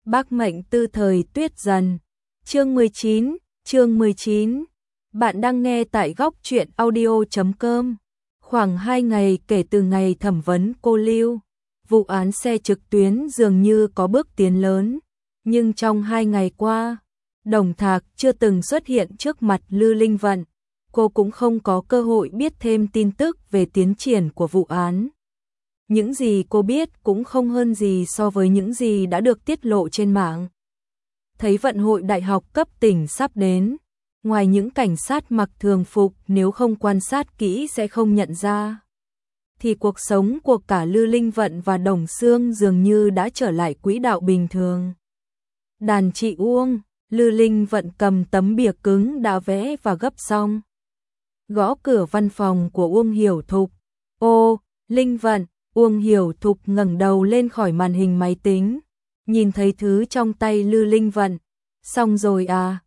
Bác mệnh tư thời tuyết dần. Chương 19. Bạn đang nghe tại góc truyện audio.com. Khoảng 2 ngày kể từ ngày thẩm vấn cô Lưu, vụ án xe trực tuyến dường như có bước tiến lớn, nhưng trong 2 ngày qua, Đồng Thạc chưa từng xuất hiện trước mặt Lư Linh Vận, cô cũng không có cơ hội biết thêm tin tức về tiến triển của vụ án. Những gì cô biết cũng không hơn gì so với những gì đã được tiết lộ trên mạng. Thấy vận hội đại học cấp tỉnh sắp đến, ngoài những cảnh sát mặc thường phục nếu không quan sát kỹ sẽ không nhận ra, thì cuộc sống của cả Lư Linh Vận và Đồng Xương dường như đã trở lại quỹ đạo bình thường. Đàn chị Uông, Lư Linh Vận cầm tấm bìa cứng đã vẽ và gấp xong, gõ cửa văn phòng của Uông Hiểu Thục. Ô, Linh Vận. Uông Hiểu Thục ngẩng đầu lên khỏi màn hình máy tính, nhìn thấy thứ trong tay Lư Linh Vận. Xong rồi à?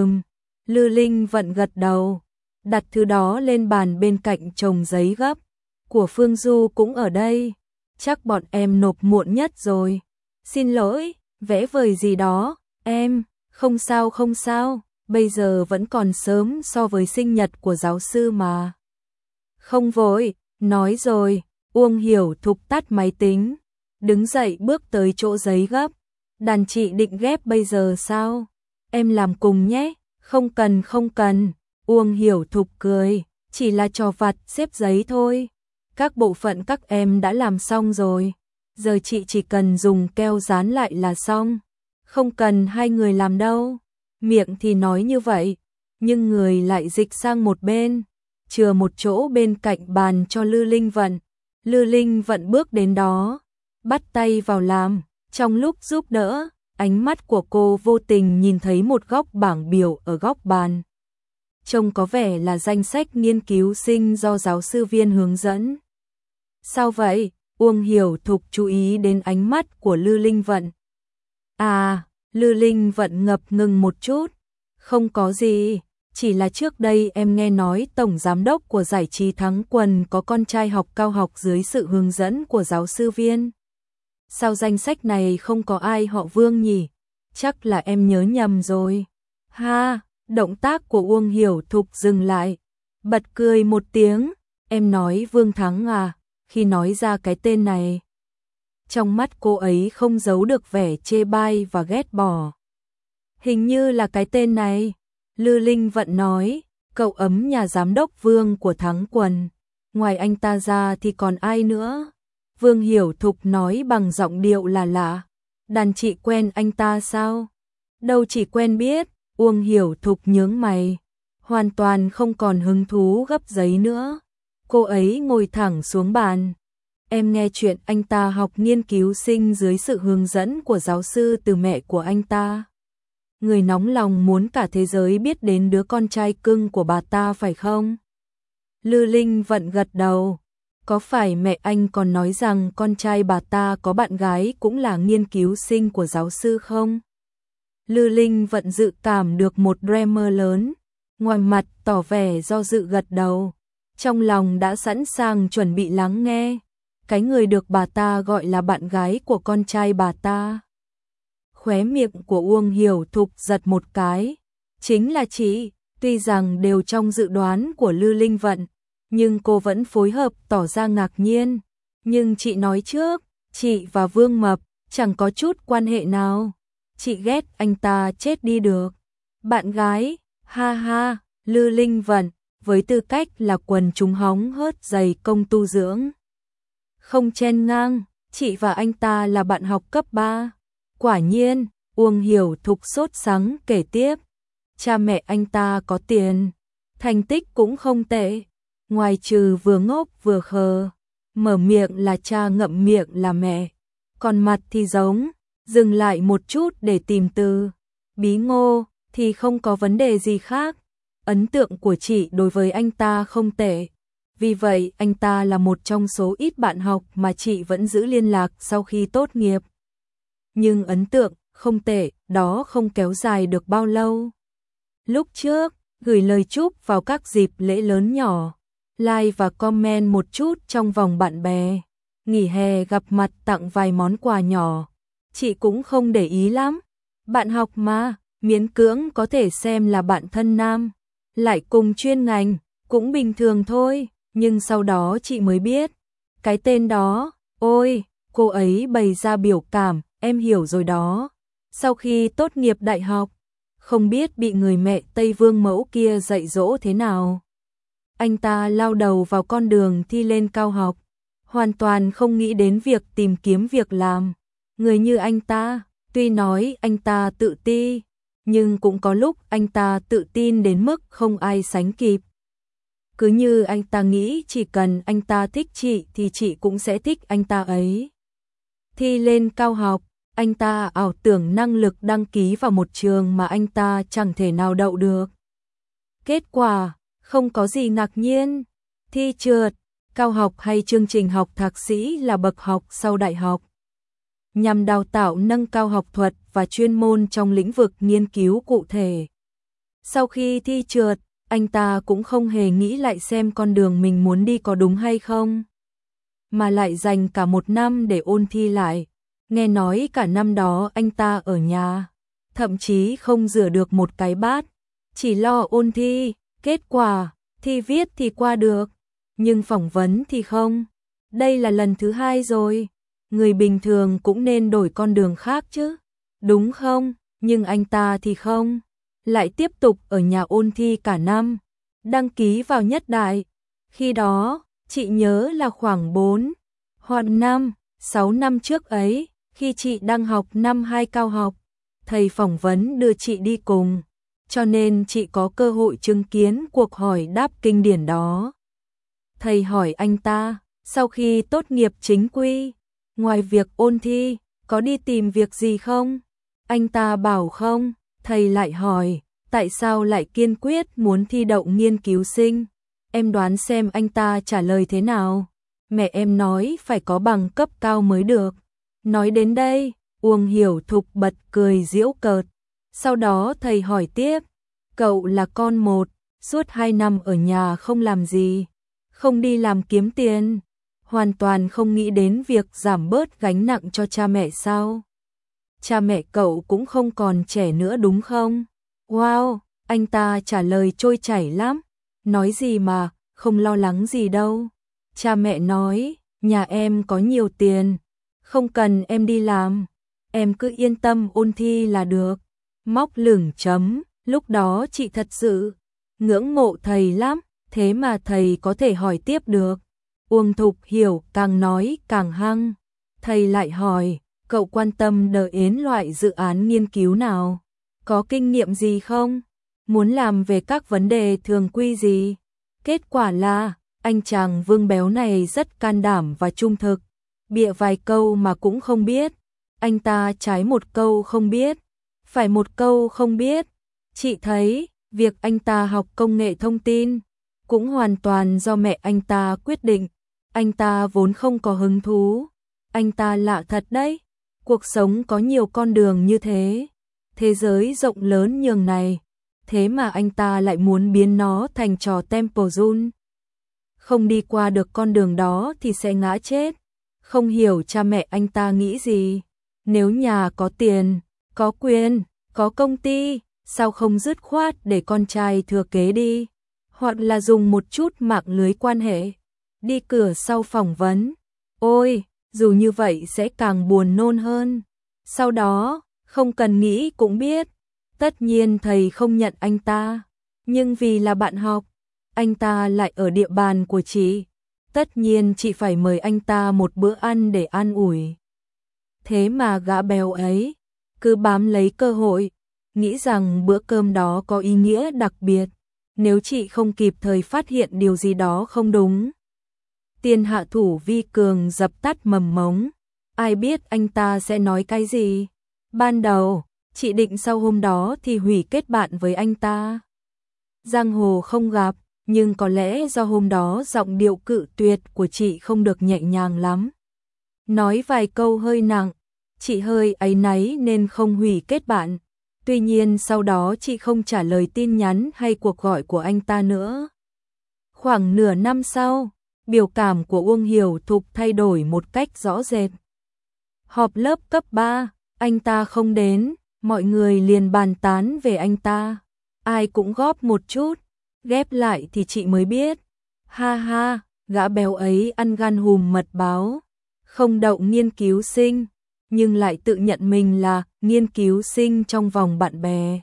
Lư Linh Vận gật đầu, đặt thứ đó lên bàn bên cạnh chồng giấy gấp. Của Phương Du cũng ở đây, chắc bọn em nộp muộn nhất rồi. Xin lỗi, vẽ vời gì đó, em, không sao, bây giờ vẫn còn sớm so với sinh nhật của giáo sư mà. Không vội, nói rồi. Uông Hiểu Thục tắt máy tính, đứng dậy bước tới chỗ giấy gấp. Đàn chị định ghép bây giờ sao? Em làm cùng nhé. Không cần. Uông Hiểu Thục cười, chỉ là trò vặt xếp giấy thôi. Các bộ phận các em đã làm xong rồi, giờ chị chỉ cần dùng keo dán lại là xong. Không cần hai người làm đâu. Miệng thì nói như vậy, nhưng người lại dịch sang một bên, chừa một chỗ bên cạnh bàn cho Lư Linh Vận. Lư Linh Vận bước đến đó, bắt tay vào làm. Trong lúc giúp đỡ, ánh mắt của cô vô tình nhìn thấy một góc bảng biểu ở góc bàn. Trông có vẻ là danh sách nghiên cứu sinh do giáo sư Viên hướng dẫn. Sao vậy? Uông Hiểu Thục chú ý đến ánh mắt của Lư Linh Vận. À, Lư Linh Vận ngập ngừng một chút. Không có gì. Chỉ là trước đây em nghe nói tổng giám đốc của giải trí Thắng Quần có con trai học cao học dưới sự hướng dẫn của giáo sư Viên. Sao danh sách này không có ai họ Vương nhỉ? Chắc là em nhớ nhầm rồi. Ha, động tác của Uông Hiểu Thục dừng lại, bật cười một tiếng. Em nói Vương Thắng à? Khi nói ra cái tên này, trong mắt cô ấy không giấu được vẻ chê bai và ghét bỏ. Hình như là cái tên này. Lư Linh Vận nói, cậu ấm nhà giám đốc Vương của Thắng Quần. Ngoài anh ta ra thì còn ai nữa? Vương Hiểu Thục nói bằng giọng điệu là lạ. Đàn chị quen anh ta sao? Đâu chỉ quen biết. Uông Hiểu Thục nhướng mày, hoàn toàn không còn hứng thú gấp giấy nữa. Cô ấy ngồi thẳng xuống bàn. Em nghe chuyện anh ta học nghiên cứu sinh dưới sự hướng dẫn của giáo sư từ mẹ của anh ta. Người nóng lòng muốn cả thế giới biết đến đứa con trai cưng của bà ta phải không? Lư Linh Vận gật đầu. Có phải mẹ anh còn nói rằng con trai bà ta có bạn gái cũng là nghiên cứu sinh của giáo sư không? Lư Linh Vận dự cảm được một drama lớn, ngoài mặt tỏ vẻ do dự gật đầu, trong lòng đã sẵn sàng chuẩn bị lắng nghe. Cái người được bà ta gọi là bạn gái của con trai bà ta. Khóe miệng của Uông Hiểu Thục giật một cái. Chính là chị. Tuy rằng đều trong dự đoán của Lư Linh Vận, nhưng cô vẫn phối hợp tỏ ra ngạc nhiên. Nhưng chị nói trước, chị và Vương Mập chẳng có chút quan hệ nào. Chị ghét anh ta chết đi được. Bạn gái, ha ha. Lư Linh Vận với tư cách là quần chúng hóng hớt giày công tu dưỡng, không chen ngang. Chị và anh ta là bạn học cấp 3. Quả nhiên. Uông Hiểu Thục sốt sắng kể tiếp. Cha mẹ anh ta có tiền, thành tích cũng không tệ, ngoài trừ vừa ngốc vừa khờ. Mở miệng là cha, ngậm miệng là mẹ, còn mặt thì giống. Dừng lại một chút để tìm từ. Bí ngô thì không có vấn đề gì khác. Ấn tượng của chị đối với anh ta không tệ, vì vậy anh ta là một trong số ít bạn học mà chị vẫn giữ liên lạc sau khi tốt nghiệp. Nhưng ấn tượng không tệ đó không kéo dài được bao lâu. Lúc trước, gửi lời chúc vào các dịp lễ lớn nhỏ, like và comment một chút trong vòng bạn bè, nghỉ hè gặp mặt tặng vài món quà nhỏ. chị cũng không để ý lắm. Bạn học mà, miễn cưỡng có thể xem là bạn thân nam, lại cùng chuyên ngành, cũng bình thường thôi, nhưng sau đó chị mới biết, cái tên đó, ôi, cô ấy bày ra biểu cảm, em hiểu rồi đó. Sau khi tốt nghiệp đại học, không biết bị người mẹ Tây Vương mẫu kia dạy dỗ thế nào. Anh ta lao đầu vào con đường thi lên cao học, hoàn toàn không nghĩ đến việc tìm kiếm việc làm. Người như anh ta, tuy nói anh ta tự ti, nhưng cũng có lúc anh ta tự tin đến mức không ai sánh kịp. Cứ như anh ta nghĩ chỉ cần anh ta thích chị thì chị cũng sẽ thích anh ta ấy. Thi lên cao học, anh ta ảo tưởng năng lực đăng ký vào một trường mà anh ta chẳng thể nào đậu được. Kết quả, không có gì ngạc nhiên, thi trượt. Cao học hay chương trình học thạc sĩ là bậc học sau đại học, nhằm đào tạo nâng cao học thuật và chuyên môn trong lĩnh vực nghiên cứu cụ thể. Sau khi thi trượt, anh ta cũng không hề nghĩ lại xem con đường mình muốn đi có đúng hay không, mà lại dành cả một năm để ôn thi lại. Nghe nói cả năm đó anh ta ở nhà, thậm chí không rửa được một cái bát, chỉ lo ôn thi. Kết quả, thi viết thì qua được, nhưng phỏng vấn thì không. Đây là lần thứ 2 rồi, người bình thường cũng nên đổi con đường khác chứ, đúng không? Nhưng anh ta thì không, lại tiếp tục ở nhà ôn thi cả năm, đăng ký vào nhất đại. Khi đó, chị nhớ là khoảng 4 hoặc 6 năm trước ấy, khi chị đang học năm 2 cao học, thầy phỏng vấn đưa chị đi cùng, cho nên chị có cơ hội chứng kiến cuộc hỏi đáp kinh điển đó. Thầy hỏi anh ta, sau khi tốt nghiệp chính quy, ngoài việc ôn thi, có đi tìm việc gì không? Anh ta bảo không. Thầy lại hỏi, tại sao lại kiên quyết muốn thi đậu nghiên cứu sinh? Em đoán xem anh ta trả lời thế nào? Mẹ em nói phải có bằng cấp cao mới được. Nói đến đây, Uông Hiểu Thục bật cười giễu cợt. Sau đó thầy hỏi tiếp, cậu là con một, suốt 2 năm ở nhà không làm gì, không đi làm kiếm tiền, hoàn toàn không nghĩ đến việc giảm bớt gánh nặng cho cha mẹ sao? Cha mẹ cậu cũng không còn trẻ nữa đúng không? Wow, anh ta trả lời trôi chảy lắm. Nói gì mà, không lo lắng gì đâu. Cha mẹ nói, nhà em có nhiều tiền, không cần em đi làm, em cứ yên tâm ôn thi là được. Móc lửng chấm, lúc đó chị thật sự ngưỡng mộ thầy lắm, thế mà thầy có thể hỏi tiếp được. Uông Thục Hiểu càng nói càng hăng. Thầy lại hỏi, cậu quan tâm đến loại dự án nghiên cứu nào? Có kinh nghiệm gì không? Muốn làm về các vấn đề thường quy gì? Kết quả là, anh chàng Vương béo này rất can đảm và trung thực. Bịa vài câu mà cũng không biết. Anh ta trái một câu không biết, phải một câu không biết. Chị thấy, việc anh ta học công nghệ thông tin cũng hoàn toàn do mẹ anh ta quyết định. Anh ta vốn không có hứng thú. Anh ta lạ thật đấy. Cuộc sống có nhiều con đường như thế, thế giới rộng lớn nhường này, thế mà anh ta lại muốn biến nó thành trò Temple Run. Không đi qua được con đường đó thì sẽ ngã chết. Không hiểu cha mẹ anh ta nghĩ gì. Nếu nhà có tiền, có quyền, có công ty, sao không dứt khoát để con trai thừa kế đi? Hoặc là dùng một chút mạng lưới quan hệ, đi cửa sau phỏng vấn. Ôi, dù như vậy sẽ càng buồn nôn hơn. Sau đó, không cần nghĩ cũng biết, tất nhiên thầy không nhận anh ta, nhưng vì là bạn học, anh ta lại ở địa bàn của chị, tất nhiên chị phải mời anh ta một bữa ăn để an ủi. Thế mà gã béo ấy cứ bám lấy cơ hội, nghĩ rằng bữa cơm đó có ý nghĩa đặc biệt, nếu chị không kịp thời phát hiện điều gì đó không đúng. Tiền hạ thủ vi cường dập tắt mầm mống, ai biết anh ta sẽ nói cái gì. Ban đầu, chị định sau hôm đó thì hủy kết bạn với anh ta. Giang hồ không gặp, nhưng có lẽ do hôm đó giọng điệu cự tuyệt của chị không được nhẹ nhàng lắm. Nói vài câu hơi nặng, chị hơi áy náy nên không hủy kết bạn. Tuy nhiên sau đó chị không trả lời tin nhắn hay cuộc gọi của anh ta nữa. Khoảng nửa năm sau, biểu cảm của Uông Hiểu Thục thay đổi một cách rõ rệt. Họp lớp cấp 3, Anh ta không đến, mọi người liền bàn tán về anh ta. Ai cũng góp một chút, ghép lại thì chị mới biết. Ha ha, gã béo ấy ăn gan hùm mật báo, không đậu nghiên cứu sinh, nhưng lại tự nhận mình là nghiên cứu sinh trong vòng bạn bè.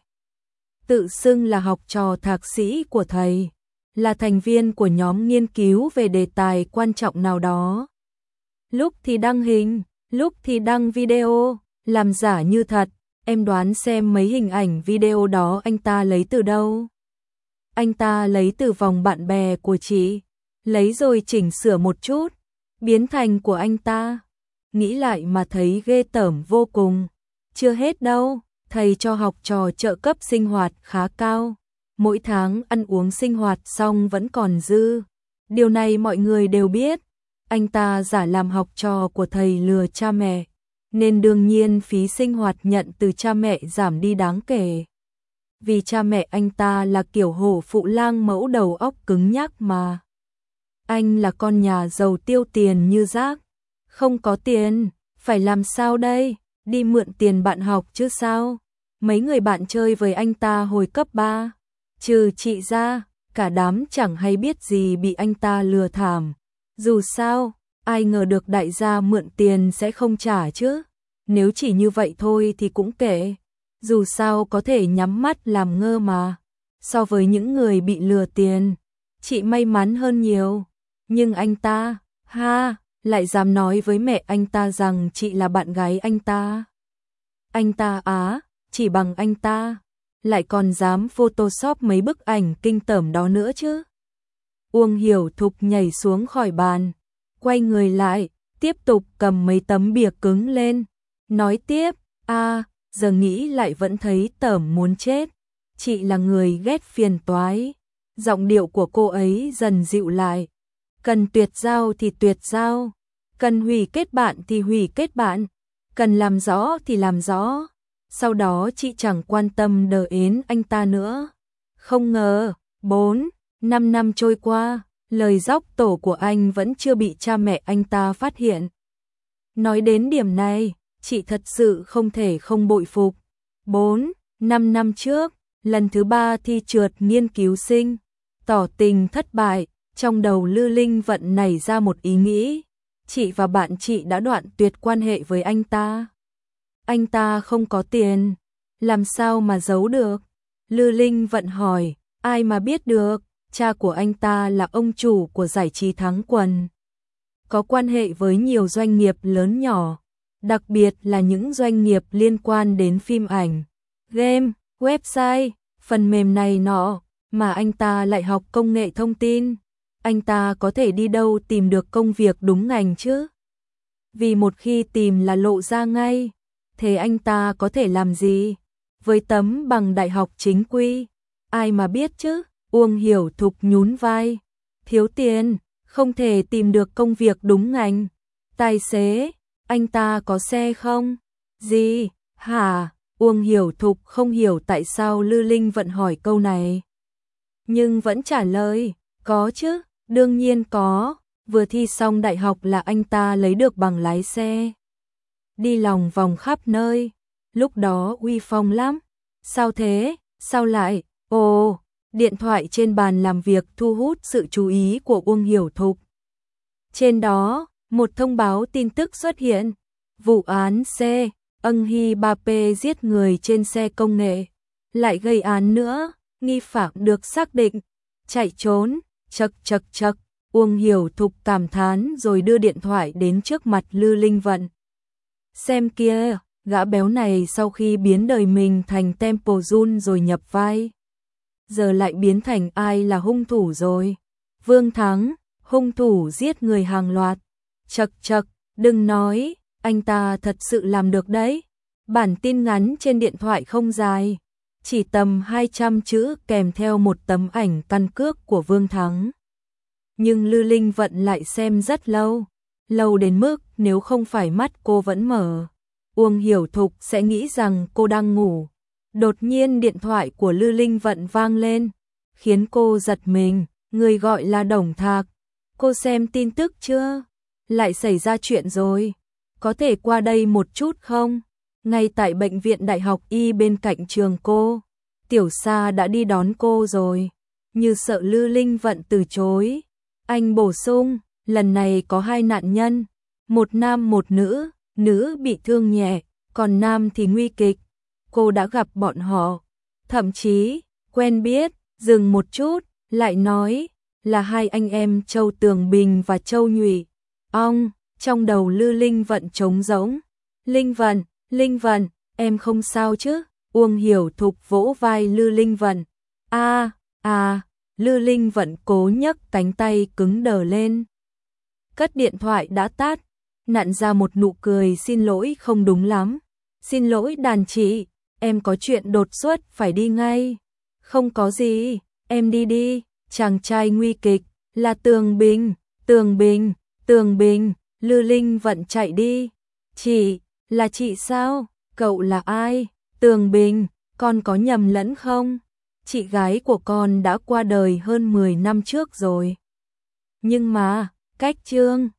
Tự xưng là học trò thạc sĩ của thầy, là thành viên của nhóm nghiên cứu về đề tài quan trọng nào đó. Lúc thì đăng hình, lúc thì đăng video, làm giả như thật. Em đoán xem mấy hình ảnh video đó anh ta lấy từ đâu? Anh ta lấy từ vòng bạn bè của chị, lấy rồi chỉnh sửa một chút, biến thành của anh ta. Nghĩ lại mà thấy ghê tởm vô cùng. Chưa hết đâu, thầy cho học trò trợ cấp sinh hoạt khá cao. Mỗi tháng ăn uống sinh hoạt xong vẫn còn dư. Điều này mọi người đều biết. Anh ta giả làm học trò của thầy lừa cha mẹ, nên đương nhiên phí sinh hoạt nhận từ cha mẹ giảm đi đáng kể. Vì cha mẹ anh ta là kiểu hổ phụ lang mẫu đầu óc cứng nhắc mà. Anh là con nhà giàu tiêu tiền như rác. Không có tiền, phải làm sao đây? Đi mượn tiền bạn học chứ sao? Mấy người bạn chơi với anh ta hồi cấp 3, trừ chị ra, cả đám chẳng hay biết gì bị anh ta lừa thảm. Dù sao, ai ngờ được đại gia mượn tiền sẽ không trả chứ. Nếu chỉ như vậy thôi thì cũng kệ. Dù sao có thể nhắm mắt làm ngơ mà. So với những người bị lừa tiền, chị may mắn hơn nhiều. Nhưng anh ta, lại dám nói với mẹ anh ta rằng chị là bạn gái anh ta. Anh ta chỉ bằng anh ta, lại còn dám photoshop mấy bức ảnh kinh tởm đó nữa chứ. Uông Hiểu Thục nhảy xuống khỏi bàn, quay người lại, tiếp tục cầm mấy tấm bìa cứng lên, nói tiếp, giờ nghĩ lại vẫn thấy tởm muốn chết. Chị là người ghét phiền toái. Giọng điệu của cô ấy dần dịu lại. Cần tuyệt giao thì tuyệt giao, cần hủy kết bạn thì hủy kết bạn, cần làm rõ thì làm rõ. Sau đó chị chẳng quan tâm đờ ến anh ta nữa. Không ngờ, 4-5 năm trôi qua, lời dóc tổ của anh vẫn chưa bị cha mẹ anh ta phát hiện. Nói đến điểm này, chị thật sự không thể không bội phục. 4-5 năm trước, lần thứ 3 thi trượt nghiên cứu sinh, tỏ tình thất bại, trong đầu Lư Linh Vận nảy ra một ý nghĩ. Chị và bạn chị đã đoạn tuyệt quan hệ với anh ta. Anh ta không có tiền, làm sao mà giấu được? Lư Linh Vận hỏi, ai mà biết được, cha của anh ta là ông chủ của giải trí Thắng Quần. Có quan hệ với nhiều doanh nghiệp lớn nhỏ, đặc biệt là những doanh nghiệp liên quan đến phim ảnh, game, website, phần mềm này nọ, mà anh ta lại học công nghệ thông tin. Anh ta có thể đi đâu tìm được công việc đúng ngành chứ? Vì một khi tìm là lộ ra ngay. Thế anh ta có thể làm gì? Với tấm bằng đại học chính quy, ai mà biết chứ? Uông Hiểu Thục nhún vai. Thiếu tiền, không thể tìm được công việc đúng ngành. Tài xế, anh ta có xe không? Gì? Hả? Uông Hiểu Thục không hiểu tại sao Lư Linh Vận hỏi câu này. Nhưng vẫn trả lời, có chứ, đương nhiên có. Vừa thi xong đại học là anh ta lấy được bằng lái xe. Đi lòng vòng khắp nơi, lúc đó uy phong lắm. Sao thế? Sao lại? Ồ, điện thoại trên bàn làm việc thu hút sự chú ý của Uông Hiểu Thục. Trên đó, một thông báo tin tức xuất hiện. Vụ án Ân Hy Bape giết người trên xe công nghệ. Lại gây án nữa, nghi phạm được xác định. Chạy trốn, chậc. Uông Hiểu Thục cảm thán rồi đưa điện thoại đến trước mặt Lư Linh Vận. Xem kia, gã béo này sau khi biến đời mình thành Temple Jun rồi nhập vai, giờ lại biến thành ai là hung thủ rồi. Vương Thắng, hung thủ giết người hàng loạt. Chậc, đừng nói, anh ta thật sự làm được đấy. Bản tin ngắn trên điện thoại không dài, chỉ tầm 200 chữ kèm theo một tấm ảnh căn cước của Vương Thắng. Nhưng Lư Linh Vận lại xem rất lâu đến mức nếu không phải mắt cô vẫn mở, Uông Hiểu Thục sẽ nghĩ rằng cô đang ngủ. Đột nhiên điện thoại của Lư Linh Vận vang lên, khiến cô giật mình, người gọi là Đồng Thạc. Cô xem tin tức chưa? Lại xảy ra chuyện rồi, có thể qua đây một chút không? ngay tại bệnh viện Đại học Y bên cạnh trường cô. Tiểu Sa đã đi đón cô rồi, như sợ Lư Linh Vận từ chối. Anh bổ sung, lần này có 2 nạn nhân, một nam một nữ, nữ bị thương nhẹ, còn nam thì nguy kịch. Cô đã gặp bọn họ, thậm chí quen biết. Dừng một chút, lại nói là 2 anh em Châu Tường Bình và Châu Nhụy. Trong đầu Lư Linh Vận trống rỗng. Linh Vận, em không sao chứ? Uông Hiểu Thục vỗ vai Lư Linh Vận. Lư Linh Vận cố nhấc cánh tay cứng đờ lên. Cất điện thoại đã tắt, nặn ra một nụ cười xin lỗi không đúng lắm. Xin lỗi đàn chị, em có chuyện đột xuất phải đi ngay. Không có gì, em đi đi. Chàng trai nguy kịch là Tường Bình. Lư Linh Vận chạy đi. Chị, là chị sao? Cậu là ai? Tường Bình, con có nhầm lẫn không? Chị gái của con đã qua đời hơn 10 năm trước rồi. Nhưng mà, cách Trương